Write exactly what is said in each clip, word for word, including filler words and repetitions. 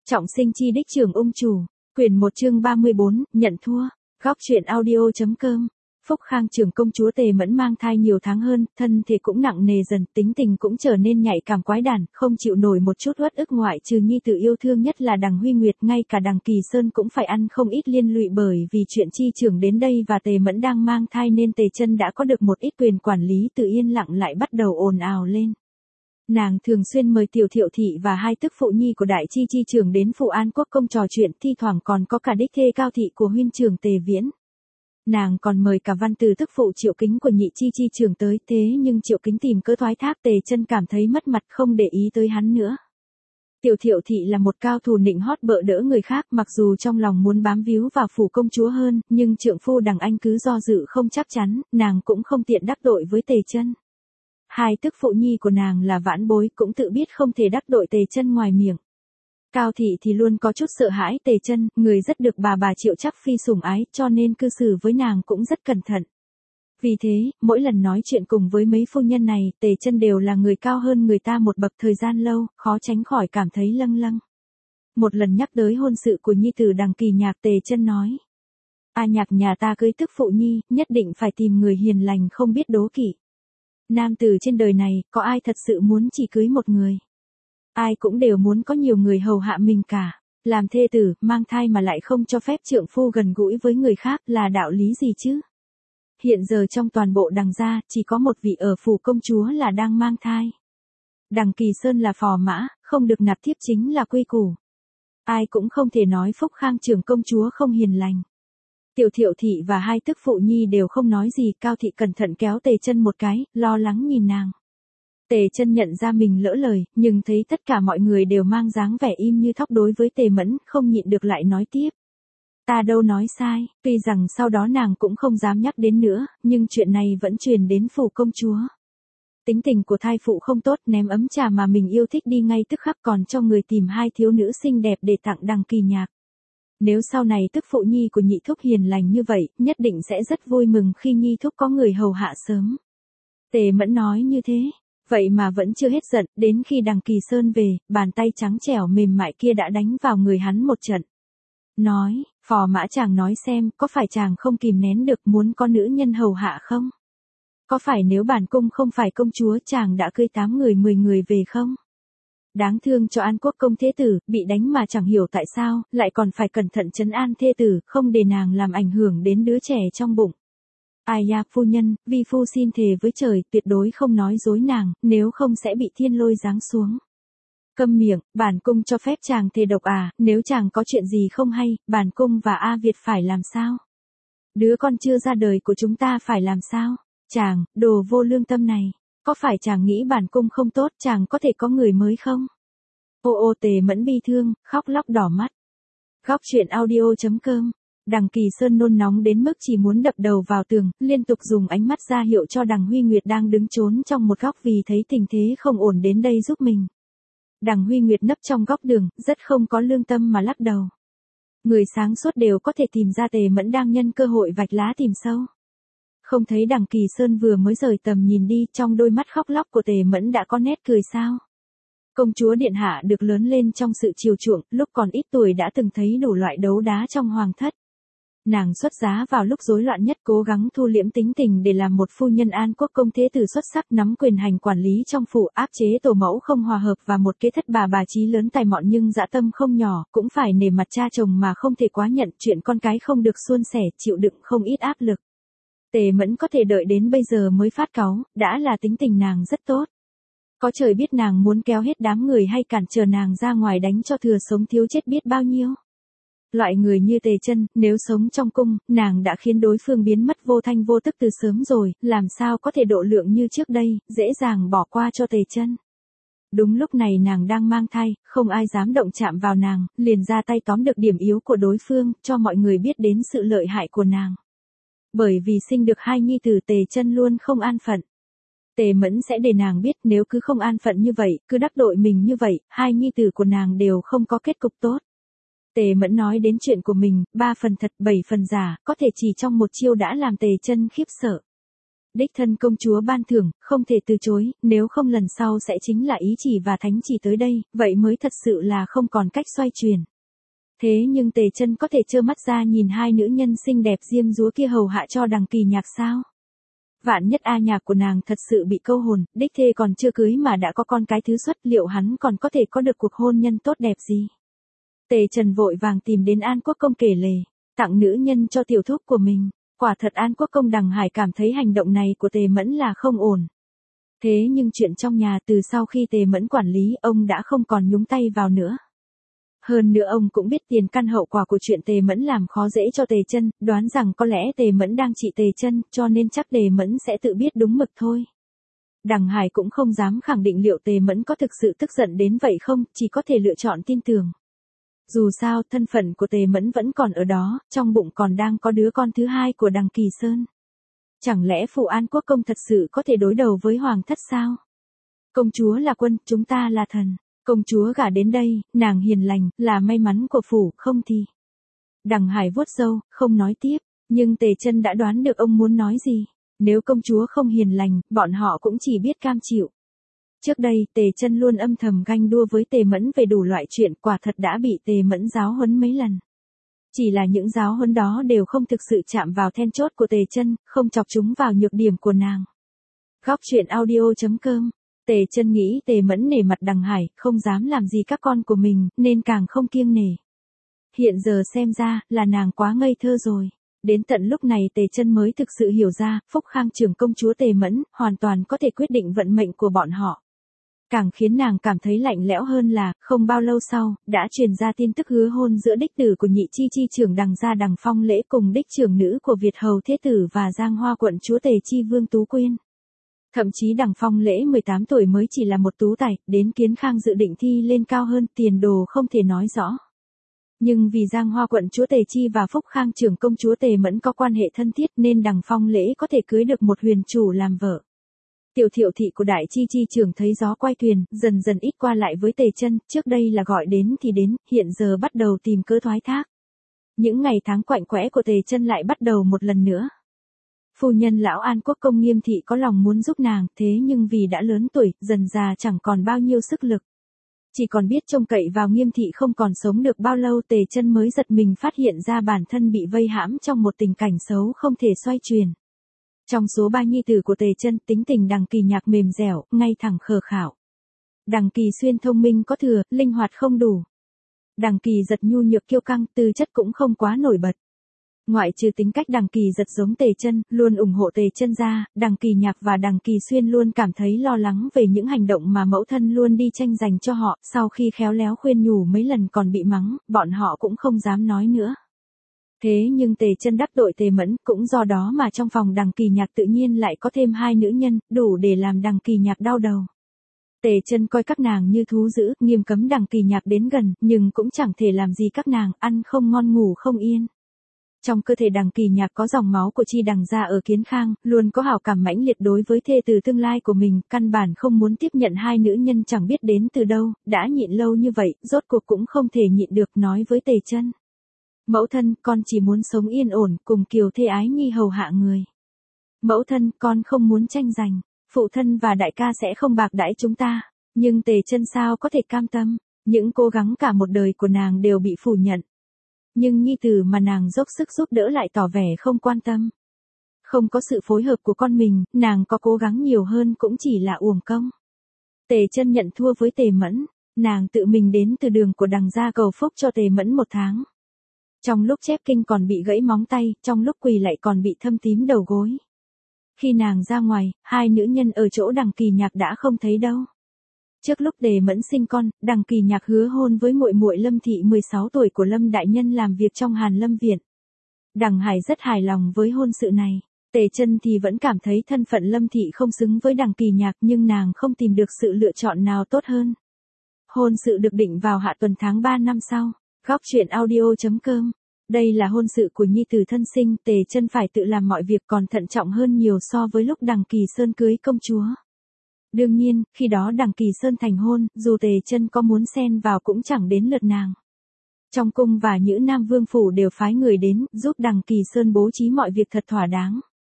Trọng sinh chi đích trưởng ung chủ, quyển một chương ba mươi bốn, nhận thua, góc truyện audio.com. Phúc Khang trưởng công chúa Tề Mẫn mang thai nhiều tháng hơn, thân thể cũng nặng nề dần, tính tình cũng trở nên nhạy cảm quái đản, không chịu nổi một chút uất ức, ngoại trừ nhi tử yêu thương nhất là Đằng Huy Nguyệt, ngay cả Đằng Kỳ Sơn cũng phải ăn không ít liên lụy bởi vì chuyện chi trưởng đến đây và Tề Mẫn đang mang thai nên Tề Chân đã có được một ít quyền quản lý, từ yên lặng lại bắt đầu ồn ào lên. Nàng thường xuyên mời Tiểu Thiệu thị và hai tức phụ nhi của Đại Chi Chi trưởng đến Phụ An Quốc công trò chuyện, thi thoảng còn có cả đích thê Cao thị của huynh trưởng Tề Viễn. Nàng còn mời cả văn từ tức phụ Triệu Kính của Nhị Chi Chi trưởng tới, thế nhưng Triệu Kính tìm cớ thoái thác, Tề Chân cảm thấy mất mặt không để ý tới hắn nữa. Tiểu Thiệu thị là một cao thủ nịnh hót bợ đỡ người khác, mặc dù trong lòng muốn bám víu vào phủ công chúa hơn, nhưng trượng phu Đằng Anh cứ do dự không chắc chắn, nàng cũng không tiện đắc tội với Tề Chân. Hai tức phụ nhi của nàng là vãn bối, cũng tự biết không thể đắc tội Tề Chân ngoài miệng. Cao thị thì luôn có chút sợ hãi Tề Chân, người rất được bà bà Triệu Trắc Phi sủng ái, cho nên cư xử với nàng cũng rất cẩn thận. Vì thế, mỗi lần nói chuyện cùng với mấy phu nhân này, Tề Chân đều là người cao hơn người ta một bậc, thời gian lâu, khó tránh khỏi cảm thấy lâng lâng. Một lần nhắc tới hôn sự của nhi tử Đằng Kỳ Nhạc, Tề Chân nói: "A Nhạc nhà ta cưới tức phụ nhi, nhất định phải tìm người hiền lành không biết đố kỵ. Nam tử trên đời này, có ai thật sự muốn chỉ cưới một người? Ai cũng đều muốn có nhiều người hầu hạ mình cả. Làm thê tử, mang thai mà lại không cho phép trượng phu gần gũi với người khác, là đạo lý gì chứ? Hiện giờ trong toàn bộ Đằng gia, chỉ có một vị ở phủ công chúa là đang mang thai. Đằng Kỳ Sơn là phò mã, không được nạp thiếp chính là quy củ. Ai cũng không thể nói Phúc Khang trưởng công chúa không hiền lành." Tiểu Thiệu thị và hai tức phụ nhi đều không nói gì, Cao thị cẩn thận kéo Tề Chân một cái, lo lắng nhìn nàng. Tề Chân nhận ra mình lỡ lời, nhưng thấy tất cả mọi người đều mang dáng vẻ im như thóc đối với Tề Mẫn, không nhịn được lại nói tiếp: "Ta đâu nói sai." Tuy rằng sau đó nàng cũng không dám nhắc đến nữa, nhưng chuyện này vẫn truyền đến phủ công chúa. Tính tình của thai phụ không tốt, ném ấm trà mà mình yêu thích đi ngay tức khắc, còn cho người tìm hai thiếu nữ xinh đẹp để tặng Đằng Kỳ Nhạc. Nếu sau này tức phụ nhi của nhị thúc hiền lành như vậy, nhất định sẽ rất vui mừng khi nhi thúc có người hầu hạ sớm. Tề Mẫn nói như thế, vậy mà vẫn chưa hết giận, đến khi Đằng Kỳ Sơn về, bàn tay trắng trẻo mềm mại kia đã đánh vào người hắn một trận. Nói: "Phò mã chàng nói xem, có phải chàng không kìm nén được muốn có nữ nhân hầu hạ không? Có phải nếu bản cung không phải công chúa chàng đã cưới tám người mười người về không? Đáng thương cho An Quốc công thế tử, bị đánh mà chẳng hiểu tại sao, lại còn phải cẩn thận trấn an thê tử, không để nàng làm ảnh hưởng đến đứa trẻ trong bụng. Ai ya phu nhân, vi phu xin thề với trời, tuyệt đối không nói dối nàng, nếu không sẽ bị thiên lôi giáng xuống." "Câm miệng, bản cung cho phép chàng thề độc à, nếu chàng có chuyện gì không hay, bản cung và A Việt phải làm sao? Đứa con chưa ra đời của chúng ta phải làm sao? Chàng, đồ vô lương tâm này. Có phải chàng nghĩ bản cung không tốt, chàng có thể có người mới không?" Ô ô Tề Mẫn bi thương, khóc lóc đỏ mắt. Góc truyện audio.com. Đằng Kỳ Sơn nôn nóng đến mức chỉ muốn đập đầu vào tường, liên tục dùng ánh mắt ra hiệu cho Đằng Huy Nguyệt đang đứng trốn trong một góc vì thấy tình thế không ổn đến đây giúp mình. Đằng Huy Nguyệt nấp trong góc đường, rất không có lương tâm mà lắc đầu. Người sáng suốt đều có thể tìm ra Tề Mẫn đang nhân cơ hội vạch lá tìm sâu. Không thấy Đằng Kỳ Sơn vừa mới rời tầm nhìn đi, trong đôi mắt khóc lóc của Tề Mẫn đã có nét cười sao. Công chúa điện hạ được lớn lên trong sự chiều chuộng, lúc còn ít tuổi đã từng thấy đủ loại đấu đá trong hoàng thất. Nàng xuất giá vào lúc rối loạn nhất, cố gắng thu liễm tính tình để làm một phu nhân An Quốc công thế tử xuất sắc, nắm quyền hành quản lý trong phủ, áp chế tổ mẫu không hòa hợp và một kế thất bà bà chí lớn tài mọn nhưng dã tâm không nhỏ, cũng phải nể mặt cha chồng mà không thể quá nhận, chuyện con cái không được suôn sẻ, chịu đựng không ít áp lực. Tề Mẫn có thể đợi đến bây giờ mới phát cáu, đã là tính tình nàng rất tốt. Có trời biết nàng muốn kéo hết đám người hay cản trở nàng ra ngoài đánh cho thừa sống thiếu chết biết bao nhiêu. Loại người như Tề Chân, nếu sống trong cung, nàng đã khiến đối phương biến mất vô thanh vô tức từ sớm rồi, làm sao có thể độ lượng như trước đây, dễ dàng bỏ qua cho Tề Chân. Đúng lúc này nàng đang mang thai, không ai dám động chạm vào nàng, liền ra tay tóm được điểm yếu của đối phương, cho mọi người biết đến sự lợi hại của nàng. Bởi vì sinh được hai nhi tử, Tề Chân luôn không an phận. Tề Mẫn sẽ để nàng biết nếu cứ không an phận như vậy, cứ đắc tội mình như vậy, hai nhi tử của nàng đều không có kết cục tốt. Tề Mẫn nói đến chuyện của mình, ba phần thật, bảy phần giả, có thể chỉ trong một chiêu đã làm Tề Chân khiếp sợ. Đích thân công chúa ban thưởng, không thể từ chối, nếu không lần sau sẽ chính là ý chỉ và thánh chỉ tới đây, vậy mới thật sự là không còn cách xoay chuyển. Thế nhưng Tề Chân có thể trơ mắt ra nhìn hai nữ nhân xinh đẹp diêm dúa kia hầu hạ cho Đằng Kỳ Nhạc sao? Vạn nhất A Nhạc của nàng thật sự bị câu hồn, đích thê còn chưa cưới mà đã có con cái thứ xuất, liệu hắn còn có thể có được cuộc hôn nhân tốt đẹp gì? Tề Trần vội vàng tìm đến An Quốc Công kể lể, tặng nữ nhân cho tiểu thúc của mình. Quả thật An Quốc Công Đằng Hải cảm thấy hành động này của Tề Mẫn là không ổn. Thế nhưng chuyện trong nhà từ sau khi Tề Mẫn quản lý, ông đã không còn nhúng tay vào nữa. Hơn nữa ông cũng biết tiền căn hậu quả của chuyện Tề Mẫn làm khó dễ cho Tề Chân, đoán rằng có lẽ Tề Mẫn đang trị Tề Chân, cho nên chắc Tề Mẫn sẽ tự biết đúng mực thôi. Đằng Hải cũng không dám khẳng định liệu Tề Mẫn có thực sự tức giận đến vậy không, chỉ có thể lựa chọn tin tưởng. Dù sao, thân phận của Tề Mẫn vẫn còn ở đó, trong bụng còn đang có đứa con thứ hai của Đằng Kỳ Sơn. Chẳng lẽ phụ An Quốc Công thật sự có thể đối đầu với Hoàng thất sao? Công chúa là quân, chúng ta là thần. Công chúa gả đến đây, nàng hiền lành, là may mắn của phủ, không thì. Đằng Hải vuốt râu, không nói tiếp, nhưng Tề Chân đã đoán được ông muốn nói gì. Nếu công chúa không hiền lành, bọn họ cũng chỉ biết cam chịu. Trước đây, Tề Chân luôn âm thầm ganh đua với Tề Mẫn về đủ loại chuyện, quả thật đã bị Tề Mẫn giáo huấn mấy lần. Chỉ là những giáo huấn đó đều không thực sự chạm vào then chốt của Tề Chân, không chọc chúng vào nhược điểm của nàng. Góc truyện audio chấm com. Tề Chân nghĩ Tề Mẫn nể mặt Đằng Hải, không dám làm gì các con của mình, nên càng không kiêng nể. Hiện giờ xem ra, là nàng quá ngây thơ rồi. Đến tận lúc này Tề Chân mới thực sự hiểu ra, Phúc Khang trưởng công chúa Tề Mẫn, hoàn toàn có thể quyết định vận mệnh của bọn họ. Càng khiến nàng cảm thấy lạnh lẽo hơn là, không bao lâu sau, đã truyền ra tin tức hứa hôn giữa đích tử của nhị chi chi trưởng Đằng gia Đằng Phong Lễ cùng đích trưởng nữ của Việt Hầu Thế Tử và Giang Hoa quận chúa Tề Chi Vương Tú Quyên. Thậm chí Đằng Phong Lễ mười tám tuổi mới chỉ là một tú tài, đến Kiến Khang dự định thi lên cao hơn, tiền đồ không thể nói rõ. Nhưng vì Giang Hoa quận chúa Tề Chi và Phúc Khang trưởng công chúa Tề Mẫn có quan hệ thân thiết nên Đằng Phong Lễ có thể cưới được một huyền chủ làm vợ. Tiểu Thiệu thị của Đại Chi Chi trưởng thấy gió quay thuyền, dần dần ít qua lại với Tề Chân, trước đây là gọi đến thì đến, hiện giờ bắt đầu tìm cớ thoái thác. Những ngày tháng quạnh quẽ của Tề Chân lại bắt đầu một lần nữa. Phu nhân lão An Quốc Công Nghiêm thị có lòng muốn giúp nàng, thế nhưng vì đã lớn tuổi, dần già chẳng còn bao nhiêu sức lực. Chỉ còn biết trông cậy vào Nghiêm thị không còn sống được bao lâu, Tề Chân mới giật mình phát hiện ra bản thân bị vây hãm trong một tình cảnh xấu không thể xoay chuyển. Trong số ba nhi tử của Tề Chân, tính tình Đằng Kỳ Nhạc mềm dẻo, ngay thẳng khờ khảo. Đằng Kỳ Xuyên thông minh có thừa, linh hoạt không đủ. Đằng Kỳ Giật nhu nhược kiêu căng, tư chất cũng không quá nổi bật. Ngoại trừ tính cách Đằng Kỳ Giật giống Tề Chân, luôn ủng hộ Tề Chân ra, Đằng Kỳ Nhạc và Đằng Kỳ Xuyên luôn cảm thấy lo lắng về những hành động mà mẫu thân luôn đi tranh giành cho họ, sau khi khéo léo khuyên nhủ mấy lần còn bị mắng, bọn họ cũng không dám nói nữa. Thế nhưng Tề Chân đắc tội Tề Mẫn, cũng do đó mà trong phòng Đằng Kỳ Nhạc tự nhiên lại có thêm hai nữ nhân, đủ để làm Đằng Kỳ Nhạc đau đầu. Tề Chân coi các nàng như thú dữ, nghiêm cấm Đằng Kỳ Nhạc đến gần, nhưng cũng chẳng thể làm gì các nàng, ăn không ngon ngủ không yên. Trong cơ thể Đằng Kỳ Nhạc có dòng máu của Chi Đằng gia ở Kiến Khang, luôn có hảo cảm mãnh liệt đối với thê từ tương lai của mình, căn bản không muốn tiếp nhận hai nữ nhân chẳng biết đến từ đâu, đã nhịn lâu như vậy, rốt cuộc cũng không thể nhịn được nói với Tề Chân. Mẫu thân, con chỉ muốn sống yên ổn, cùng kiều thê ái nhi hầu hạ người. Mẫu thân, con không muốn tranh giành, phụ thân và đại ca sẽ không bạc đãi chúng ta, nhưng Tề Chân sao có thể cam tâm, những cố gắng cả một đời của nàng đều bị phủ nhận. Nhưng nhi tử mà nàng dốc sức giúp đỡ lại tỏ vẻ không quan tâm. Không có sự phối hợp của con mình, nàng có cố gắng nhiều hơn cũng chỉ là uổng công. Tề Chân nhận thua với Tề Mẫn, nàng tự mình đến từ đường của Đằng gia cầu phúc cho Tề Mẫn một tháng. Trong lúc chép kinh còn bị gãy móng tay, trong lúc quỳ lại còn bị thâm tím đầu gối. Khi nàng ra ngoài, hai nữ nhân ở chỗ Đằng Kỳ Nhạc đã không thấy đâu. Trước lúc Tề Mẫn sinh con, Đằng Kỳ Nhạc hứa hôn với muội muội Lâm thị mười sáu tuổi của Lâm đại nhân làm việc trong Hàn Lâm viện. Đằng Hải rất hài lòng với hôn sự này. Tề Chân thì vẫn cảm thấy thân phận Lâm thị không xứng với Đằng Kỳ Nhạc, nhưng nàng không tìm được sự lựa chọn nào tốt hơn. Hôn sự được định vào hạ tuần tháng ba năm sau. Góc truyện audio chấm com. Đây là hôn sự của nhi tử thân sinh, Tề Chân phải tự làm mọi việc còn thận trọng hơn nhiều so với lúc Đằng Kỳ Sơn cưới công chúa. Đương nhiên, khi đó Đằng Kỳ Sơn thành hôn, dù Tề Chân có muốn xen vào cũng chẳng đến lượt nàng. Trong cung và Nhữ Nam Vương phủ đều phái người đến, giúp Đằng Kỳ Sơn bố trí mọi việc thật thỏa đáng.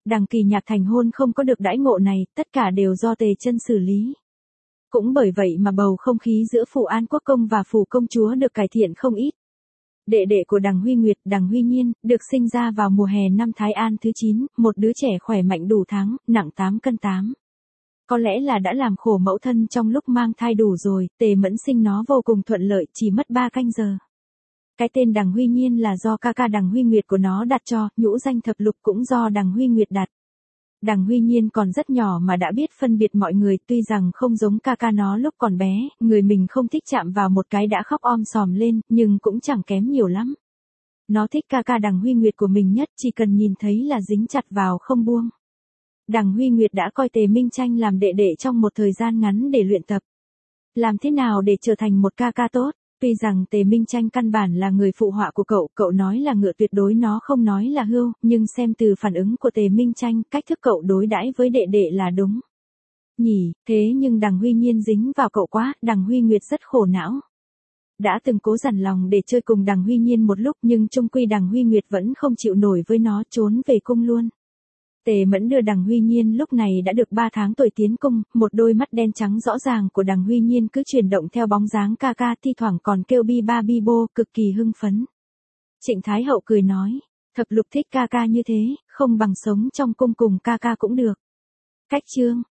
Đằng Kỳ Nhạc thành hôn không có được đãi ngộ này, tất cả đều do Tề Chân xử lý. Cũng bởi vậy mà bầu không khí giữa phủ An Quốc công và phủ công chúa được cải thiện không ít. Đệ đệ của Đằng Huy Nguyệt, Đằng Huy Nhiên, được sinh ra vào mùa hè năm Thái An thứ chín, một đứa trẻ khỏe mạnh đủ tháng, nặng tám cân tám. Có lẽ là đã làm khổ mẫu thân trong lúc mang thai đủ rồi, Tề Mẫn sinh nó vô cùng thuận lợi, chỉ mất ba canh giờ. Cái tên Đằng Huy Nhiên là do ca ca Đằng Huy Nguyệt của nó đặt cho, nhũ danh thập lục cũng do Đằng Huy Nguyệt đặt. Đằng Huy Nhiên còn rất nhỏ mà đã biết phân biệt mọi người, tuy rằng không giống ca ca nó lúc còn bé, người mình không thích chạm vào một cái đã khóc om sòm lên, nhưng cũng chẳng kém nhiều lắm. Nó thích ca ca Đằng Huy Nguyệt của mình nhất, chỉ cần nhìn thấy là dính chặt vào không buông. Đằng Huy Nguyệt đã coi Tề Minh Tranh làm đệ đệ trong một thời gian ngắn để luyện tập. Làm thế nào để trở thành một ca ca tốt? Tuy rằng Tề Minh Tranh căn bản là người phụ họa của cậu, cậu nói là ngựa tuyệt đối nó không nói là hươu, nhưng xem từ phản ứng của Tề Minh Tranh, cách thức cậu đối đãi với đệ đệ là đúng. Nhỉ, thế nhưng Đằng Huy Nhiên dính vào cậu quá, Đằng Huy Nguyệt rất khổ não. Đã từng cố dằn lòng để chơi cùng Đằng Huy Nhiên một lúc nhưng chung quy Đằng Huy Nguyệt vẫn không chịu nổi với nó, trốn về cung luôn. Tề Mẫn đưa Đằng Huy Nhiên lúc này đã được ba tháng tuổi tiến cung, một đôi mắt đen trắng rõ ràng của Đằng Huy Nhiên cứ chuyển động theo bóng dáng ca ca, thi thoảng còn kêu bi ba bi bô, cực kỳ hưng phấn. Trịnh Thái Hậu cười nói, thập lục thích ca ca như thế, không bằng sống trong cung cùng ca ca cũng được. Cách chương